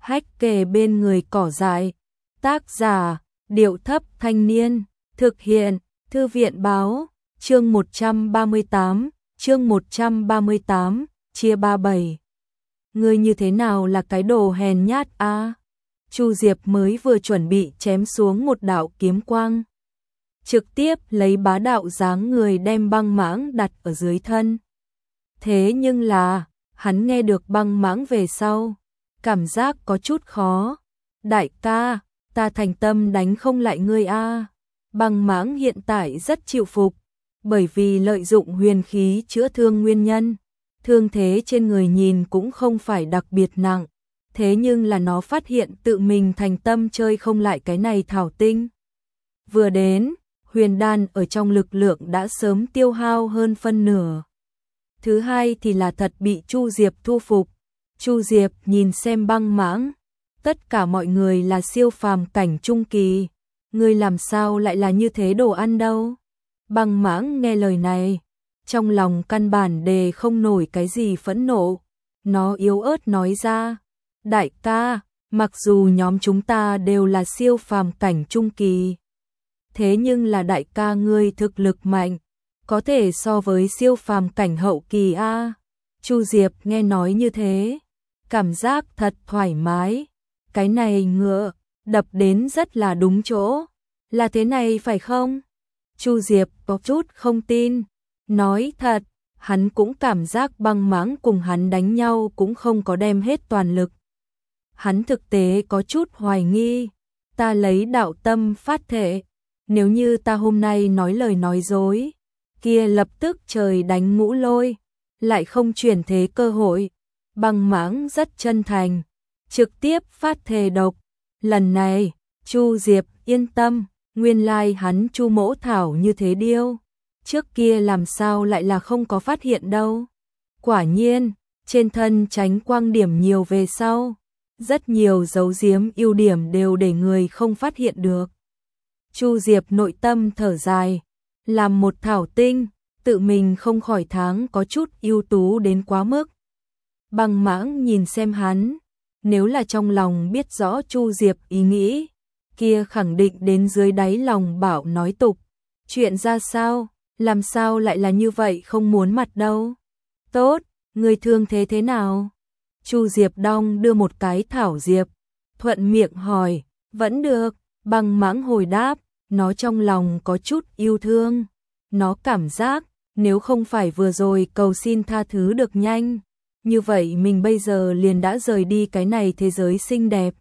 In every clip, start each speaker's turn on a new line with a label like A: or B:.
A: hách kề bên người cỏ dại. Tác giả, Điệu Thấp Thanh Niên. Thực hiện, Thư viện Báo. Chương 138, chương 138, chia 37. Ngươi như thế nào là cái đồ hèn nhát a? Chu Diệp mới vừa chuẩn bị chém xuống một đạo kiếm quang, trực tiếp lấy bá đạo dáng người đem băng mãng đặt ở dưới thân. Thế nhưng là, hắn nghe được băng mãng về sau, cảm giác có chút khó. Đại ca, ta thành tâm đánh không lại ngươi a. Băng mãng hiện tại rất chịu phục, bởi vì lợi dụng huyền khí chữa thương nguyên nhân, thương thế trên người nhìn cũng không phải đặc biệt nặng, thế nhưng là nó phát hiện tự mình thành tâm chơi không lại cái này thảo tinh. Vừa đến, huyền đan ở trong lực lượng đã sớm tiêu hao hơn phân nửa. Thứ hai thì là thật bị Chu Diệp thu phục. Chu Diệp nhìn xem băng mãng, tất cả mọi người là siêu phàm cảnh trung kỳ, ngươi làm sao lại là như thế đồ ăn đâu. Băng mãng nghe lời này, trong lòng căn bản đề không nổi cái gì phẫn nộ, nó yếu ớt nói ra, đại ca, mặc dù nhóm chúng ta đều là siêu phàm cảnh trung kỳ, thế nhưng là đại ca ngươi thực lực mạnh, có thể so với siêu phàm cảnh hậu kỳ a. Chu Diệp nghe nói như thế, cảm giác thật thoải mái, cái này ngựa đập đến rất là đúng chỗ, là thế này phải không? Chu Diệp có chút không tin, nói thật, hắn cũng cảm giác băng mãng cùng hắn đánh nhau cũng không có đem hết toàn lực. Hắn thực tế có chút hoài nghi, ta lấy đạo tâm phát thệ, nếu như ta hôm nay nói lời nói dối, kia lập tức trời đánh ngũ lôi, lại không chuyển thế cơ hội. Băng mãng rất chân thành, trực tiếp phát thề độc, lần này, Chu Diệp yên tâm, nguyên lai hắn Chu Mỗ Thảo như thế điêu, trước kia làm sao lại là không có phát hiện đâu. Quả nhiên, trên thân tránh quang điểm nhiều về sau, rất nhiều dấu giếm ưu điểm đều để người không phát hiện được. Chu Diệp nội tâm thở dài, làm một thảo tinh, tự mình không khỏi tháng có chút ưu tú đến quá mức. Băng mãng nhìn xem hắn, nếu là trong lòng biết rõ Chu Diệp ý nghĩ, kia khẳng định đến dưới đáy lòng bảo nói tục. Chuyện ra sao, làm sao lại là như vậy không muốn mặt đâu. Tốt, người thương thế nào? Chu Diệp đong đưa một cái thảo diệp, thuận miệng hỏi, vẫn được, băng mãng hồi đáp, nó trong lòng có chút yêu thương. Nó cảm giác, nếu không phải vừa rồi cầu xin tha thứ được nhanh, như vậy mình bây giờ liền đã rời đi cái này thế giới xinh đẹp.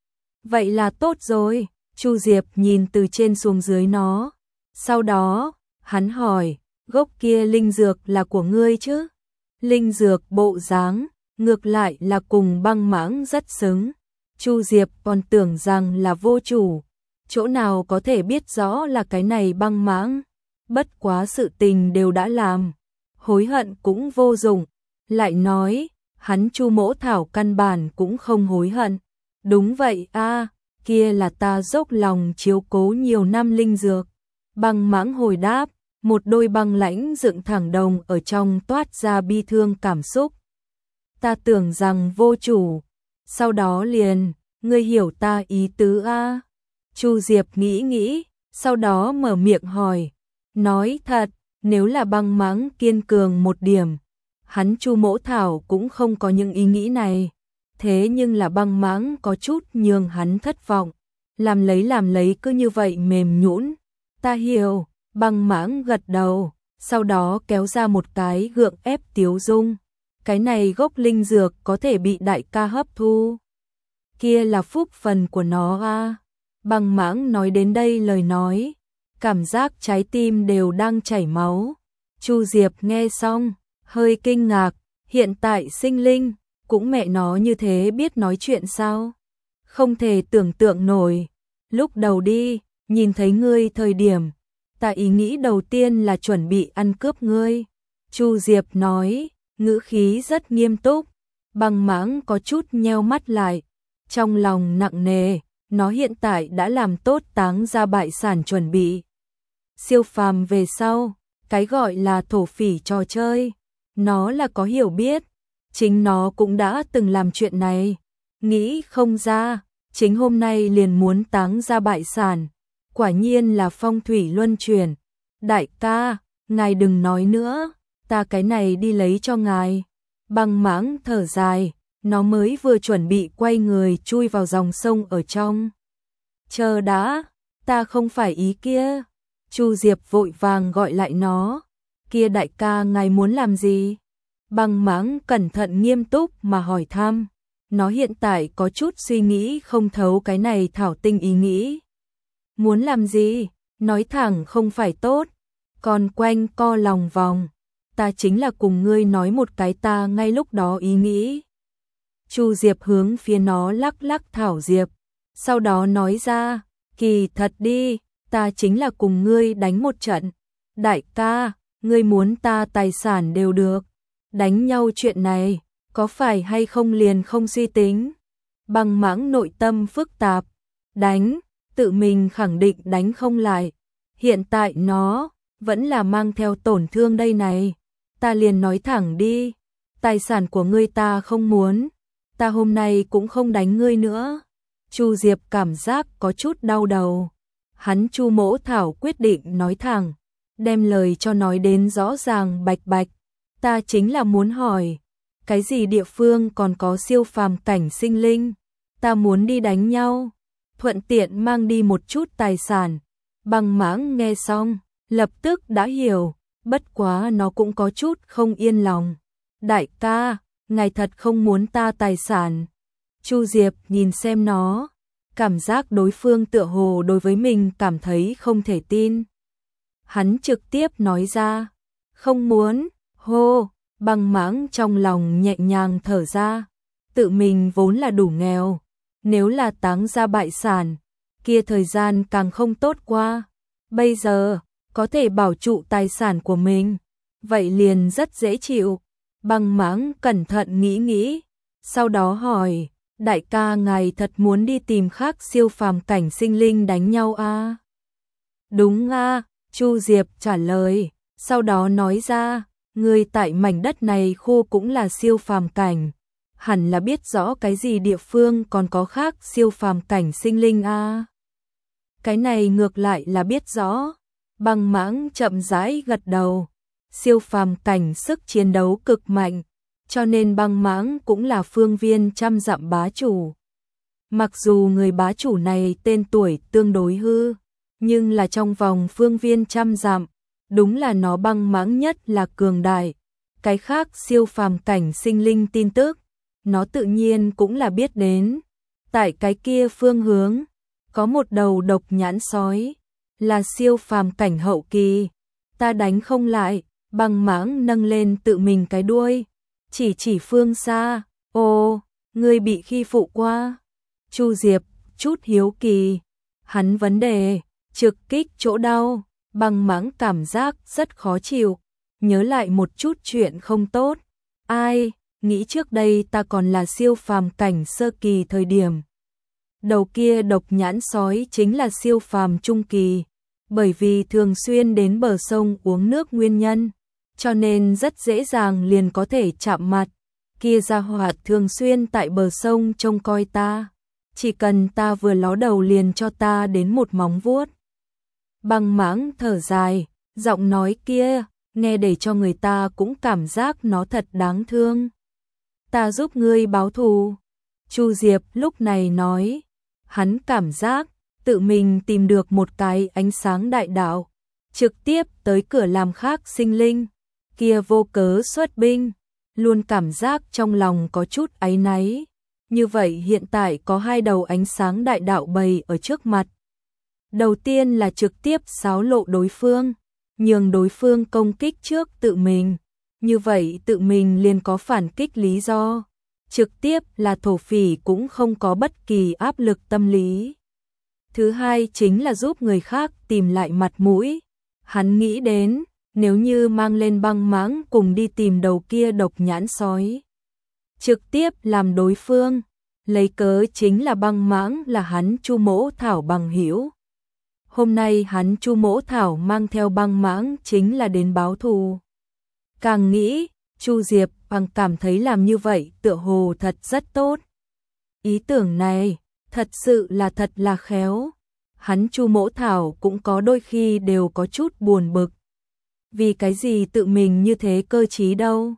A: Vậy là tốt rồi, Chu Diệp nhìn từ trên xuống dưới nó. Sau đó, hắn hỏi, gốc kia linh dược là của ngươi chứ? Linh dược bộ dáng, ngược lại là cùng băng mãng rất xứng. Chu Diệp còn tưởng rằng là vô chủ, chỗ nào có thể biết rõ là cái này băng mãng. Bất quá sự tình đều đã làm, hối hận cũng vô dụng. Lại nói, hắn Chu Mỗ Thảo căn bản cũng không hối hận. Đúng vậy a, kia là ta dốc lòng chiếu cố nhiều năm linh dược. Băng mãng hồi đáp, một đôi băng lãnh dựng thẳng đồng ở trong toát ra bi thương cảm xúc. Ta tưởng rằng vô chủ, sau đó liền, ngươi hiểu ta ý tứ a. Chu Diệp nghĩ, sau đó mở miệng hỏi, nói thật, nếu là băng mãng kiên cường một điểm, hắn Chu Mỗ Thảo cũng không có những ý nghĩ này. Thế nhưng là băng mãng có chút nhường hắn thất vọng, làm lấy cứ như vậy mềm nhũn. Ta hiểu, băng mãng gật đầu, sau đó kéo ra một cái gượng ép tiếu dung. Cái này gốc linh dược có thể bị đại ca hấp thu, kia là phúc phần của nó a. Băng mãng nói đến đây lời nói, cảm giác trái tim đều đang chảy máu. Chu Diệp nghe xong, hơi kinh ngạc, hiện tại sinh linh, cũng mẹ nó như thế biết nói chuyện sao? Không thể tưởng tượng nổi. Lúc đầu đi, nhìn thấy ngươi thời điểm, ta ý nghĩ đầu tiên là chuẩn bị ăn cướp ngươi. Chu Diệp nói, ngữ khí rất nghiêm túc. Băng mãng có chút nheo mắt lại, trong lòng nặng nề, nó hiện tại đã làm tốt táng ra bại sản chuẩn bị. Siêu phàm về sau, cái gọi là thổ phỉ trò chơi, nó là có hiểu biết, chính nó cũng đã từng làm chuyện này. nghĩ không ra, chính hôm nay liền muốn táng ra bại sản, quả nhiên là phong thủy luân chuyển. Đại ca, ngài đừng nói nữa, ta cái này đi lấy cho ngài. Băng Mãng thở dài, nó mới vừa chuẩn bị quay người chui vào dòng sông ở trong. Chờ đã, ta không phải ý kia. Chu Diệp vội vàng gọi lại nó. Kia đại ca ngài muốn làm gì? Băng Mãng cẩn thận nghiêm túc mà hỏi thăm. Nó hiện tại có chút suy nghĩ không thấu cái này thảo tinh ý nghĩ. Muốn làm gì? Nói thẳng không phải tốt. Còn quanh co lòng vòng. Ta chính là cùng ngươi nói một cái ta ngay lúc đó ý nghĩ. Chu Diệp hướng phía nó lắc lắc thảo diệp. Sau đó nói ra, kỳ thật đi, ta chính là cùng ngươi đánh một trận. Đại ca, ngươi muốn ta tài sản đều được. Đánh nhau chuyện này, có phải hay không liền không suy tính. Băng Mãng nội tâm phức tạp. Đánh, tự mình khẳng định đánh không lại. Hiện tại nó vẫn là mang theo tổn thương đây này. Ta liền nói thẳng đi, tài sản của ngươi ta không muốn. Ta hôm nay cũng không đánh ngươi nữa. Chu Diệp cảm giác có chút đau đầu. Hắn Chu Mỗ Thảo quyết định nói thẳng, đem lời cho nói đến rõ ràng bạch bạch. Ta chính là muốn hỏi, cái gì địa phương còn có siêu phàm cảnh sinh linh? Ta muốn đi đánh nhau, thuận tiện mang đi một chút tài sản. Băng Mãng nghe xong, lập tức đã hiểu, bất quá nó cũng có chút không yên lòng. Đại ca, ngài thật không muốn ta tài sản. Chu Diệp nhìn xem nó, cảm giác đối phương tựa hồ đối với mình cảm thấy không thể tin. Hắn trực tiếp nói ra, không muốn. Hô, Băng Mãng trong lòng nhẹ nhàng thở ra, tự mình vốn là đủ nghèo, nếu là táng ra bại sản, kia thời gian càng không tốt qua. Bây giờ, có thể bảo trụ tài sản của mình, vậy liền rất dễ chịu. Băng Mãng cẩn thận nghĩ nghĩ, sau đó hỏi, đại ca ngài thật muốn đi tìm khác siêu phàm cảnh sinh linh đánh nhau à? Đúng à, Chu Diệp trả lời, sau đó nói ra, người tại mảnh đất này khu cũng là siêu phàm cảnh, hẳn là biết rõ cái gì địa phương còn có khác siêu phàm cảnh sinh linh à? Cái này ngược lại là biết rõ. Băng Mãng chậm rãi gật đầu. Siêu phàm cảnh sức chiến đấu cực mạnh, cho nên Băng Mãng cũng là phương viên trăm dặm bá chủ. Mặc dù người bá chủ này tên tuổi tương đối hư, nhưng là trong vòng phương viên trăm dặm, đúng là nó Băng Mãng nhất là cường đại. Cái khác siêu phàm cảnh sinh linh tin tức, nó tự nhiên cũng là biết đến. Tại cái kia phương hướng, có một đầu độc nhãn sói, là siêu phàm cảnh hậu kỳ. Ta đánh không lại. Băng Mãng nâng lên tự mình cái đuôi, chỉ phương xa. Ồ, ngươi bị khi phụ qua. Chu Diệp chút hiếu kỳ, hắn vấn đề trực kích chỗ đau. Băng Mãng cảm giác rất khó chịu, nhớ lại một chút chuyện không tốt. Ai, nghĩ trước đây ta còn là siêu phàm cảnh sơ kỳ thời điểm, đầu kia độc nhãn sói chính là siêu phàm trung kỳ. Bởi vì thường xuyên đến bờ sông uống nước nguyên nhân, cho nên rất dễ dàng liền có thể chạm mặt. Kia gia hỏa thường xuyên tại bờ sông trông coi ta, chỉ cần ta vừa ló đầu liền cho ta đến một móng vuốt. Băng Mãng thở dài, giọng nói kia nghe để cho người ta cũng cảm giác nó thật đáng thương. Ta giúp ngươi báo thù. Chu Diệp lúc này nói, hắn cảm giác tự mình tìm được một cái ánh sáng đại đạo, trực tiếp tới cửa làm khác sinh linh, kia vô cớ xuất binh, luôn cảm giác trong lòng có chút áy náy. Như vậy hiện tại có hai đầu ánh sáng đại đạo bày ở trước mặt. Đầu tiên là trực tiếp xáo lộ đối phương, nhường đối phương công kích trước tự mình, như vậy tự mình liền có phản kích lý do. Trực tiếp là thổ phỉ cũng không có bất kỳ áp lực tâm lý. Thứ hai chính là giúp người khác tìm lại mặt mũi. Hắn nghĩ đến, nếu như mang lên Băng Mãng cùng đi tìm đầu kia độc nhãn sói, trực tiếp làm đối phương, lấy cớ chính là Băng Mãng là hắn Chu Mỗ Thảo bằng hữu. Hôm nay hắn Chu Mỗ Thảo mang theo Băng Mãng chính là đến báo thù. Càng nghĩ, Chu Diệp càng cảm thấy làm như vậy tựa hồ thật rất tốt. Ý tưởng này, thật sự là thật là khéo. Hắn Chu Mỗ Thảo cũng có đôi khi đều có chút buồn bực. Vì cái gì tự mình như thế cơ trí đâu?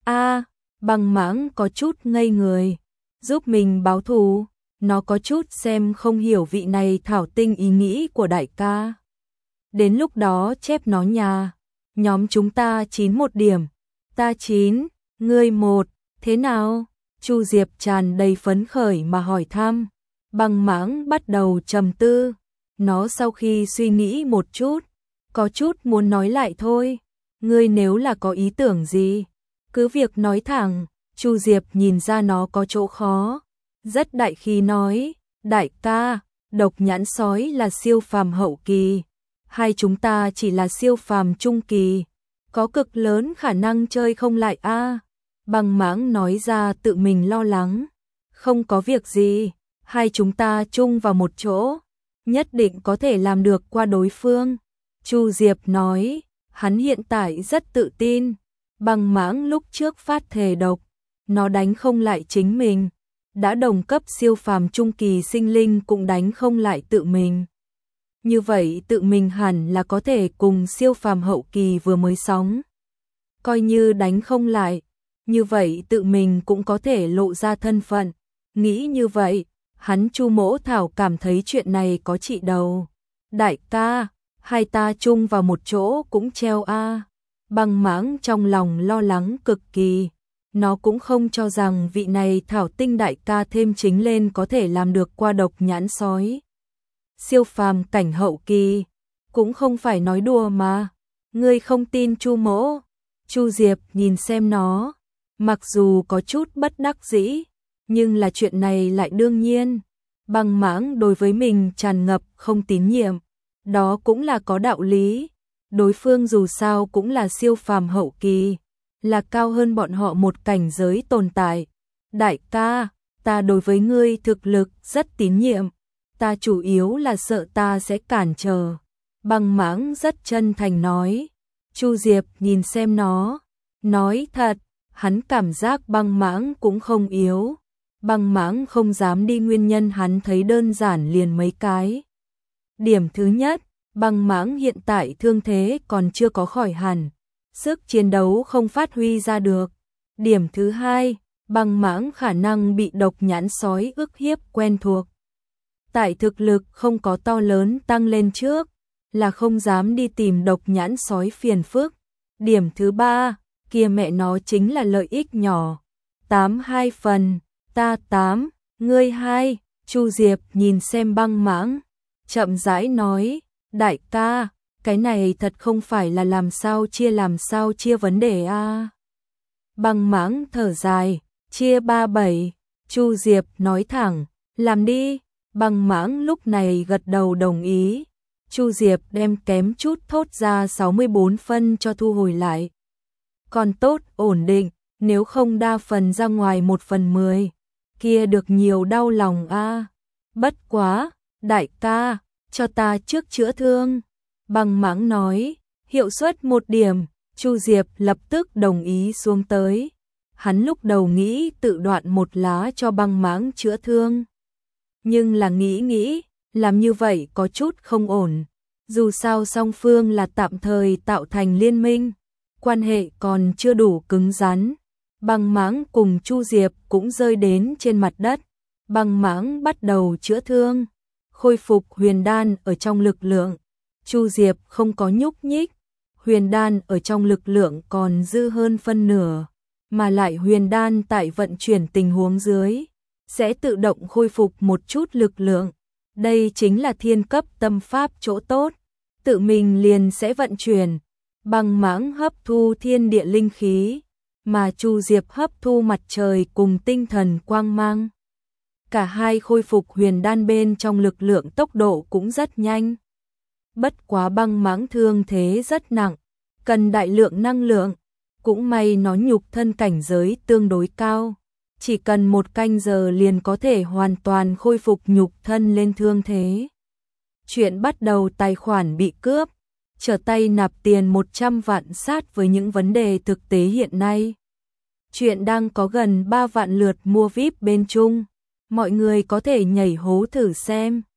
A: Băng Mãng có chút ngây người. Giúp mình báo thù, nó có chút xem không hiểu vị này thảo tinh ý nghĩ của đại ca. Đến lúc đó chép nó nhà, nhóm chúng ta 9 điểm, ta 9, ngươi 1, thế nào? Chu Diệp tràn đầy phấn khởi mà hỏi thăm. Băng Mãng bắt đầu trầm tư, nó sau khi suy nghĩ một chút, có chút muốn nói lại thôi. Ngươi nếu là có ý tưởng gì, cứ việc nói thẳng. Chu Diệp nhìn ra nó có chỗ khó, rất đại khí nói, đại ca, độc nhãn sói là siêu phàm hậu kỳ, hai chúng ta chỉ là siêu phàm trung kỳ, có cực lớn khả năng chơi không lại a. Băng Mãng nói ra tự mình lo lắng, không có việc gì, hai chúng ta chung vào một chỗ, nhất định có thể làm được qua đối phương. Chu Diệp nói, hắn hiện tại rất tự tin. Băng Mãng lúc trước phát thề độc, nó đánh không lại chính mình, đã đồng cấp siêu phàm trung kỳ sinh linh cũng đánh không lại tự mình. Như vậy tự mình hẳn là có thể cùng siêu phàm hậu kỳ vừa mới sóng. Coi như đánh không lại, như vậy tự mình cũng có thể lộ ra thân phận. Nghĩ như vậy, hắn Chu Mỗ Thảo cảm thấy chuyện này có trị đầu. Đại ca, hai ta chung vào một chỗ cũng treo a. Băng Mãng trong lòng lo lắng cực kỳ. Nó cũng không cho rằng vị này thảo tinh đại ca thêm chính lên có thể làm được qua độc nhãn sói. Siêu phàm cảnh hậu kỳ, cũng không phải nói đùa mà. Ngươi không tin Chu Mỗ? Chu Diệp nhìn xem nó, mặc dù có chút bất đắc dĩ, nhưng là chuyện này lại đương nhiên. Băng Mãng đối với mình tràn ngập không tín nhiệm, đó cũng là có đạo lý. Đối phương dù sao cũng là siêu phàm hậu kỳ, là cao hơn bọn họ một cảnh giới tồn tại. Đại ca, ta đối với ngươi thực lực rất tín nhiệm, ta chủ yếu là sợ ta sẽ cản trở. Băng Mãng rất chân thành nói. Chu Diệp nhìn xem nó, nói thật, hắn cảm giác Băng Mãng cũng không yếu. Băng Mãng không dám đi nguyên nhân hắn thấy đơn giản liền mấy cái. Điểm thứ nhất, Băng Mãng hiện tại thương thế còn chưa có khỏi hẳn, sức chiến đấu không phát huy ra được. Điểm thứ hai, Băng Mãng khả năng bị độc nhãn sói ức hiếp quen thuộc. Tại thực lực không có to lớn tăng lên trước, là không dám đi tìm độc nhãn sói phiền phức. Điểm thứ ba, kia mẹ nó chính là lợi ích nhỏ. 8-2 phần, ta 8, ngươi 2. Chu Diệp nhìn xem Băng Mãng, chậm rãi nói, đại ca, cái này thật không phải là làm sao chia vấn đề a. Băng Mãng thở dài, chia 3-7. Chu Diệp nói thẳng, làm đi. Băng Mãng lúc này gật đầu đồng ý. Chu Diệp đem kém chút thốt ra 64 phân cho thu hồi lại. Còn tốt, ổn định, nếu không đa phần ra ngoài 1/10, kia được nhiều đau lòng a. Bất quá, đại ca, cho ta trước chữa thương. Băng Mãng nói, hiệu suất 1 điểm. Chu Diệp lập tức đồng ý xuống tới. Hắn lúc đầu nghĩ tự đoạn một lá cho Băng Mãng chữa thương, nhưng là nghĩ, làm như vậy có chút không ổn. Dù sao song phương là tạm thời tạo thành liên minh, quan hệ còn chưa đủ cứng rắn. Băng Mãng cùng Chu Diệp cũng rơi đến trên mặt đất. Băng Mãng bắt đầu chữa thương, khôi phục huyền đan ở trong lực lượng. Chu Diệp không có nhúc nhích, huyền đan ở trong lực lượng còn dư hơn phân nửa, mà lại huyền đan tại vận chuyển tình huống dưới sẽ tự động khôi phục một chút lực lượng. Đây chính là thiên cấp tâm pháp chỗ tốt, tự mình liền sẽ vận chuyển. Băng Mãng hấp thu thiên địa linh khí, mà Chu Diệp hấp thu mặt trời cùng tinh thần quang mang. Cả hai khôi phục huyền đan bên trong lực lượng tốc độ cũng rất nhanh. Bất quá Băng Mãng thương thế rất nặng, cần đại lượng năng lượng, cũng may nó nhục thân cảnh giới tương đối cao. Chỉ cần 1 canh giờ liền có thể hoàn toàn khôi phục nhục thân lên thương thế. Chuyện bắt đầu tài khoản bị cướp, trở tay nạp tiền 100 vạn sát với những vấn đề thực tế hiện nay. Chuyện đang có gần 3 vạn lượt mua VIP bên Trung. Mọi người có thể nhảy hố thử xem.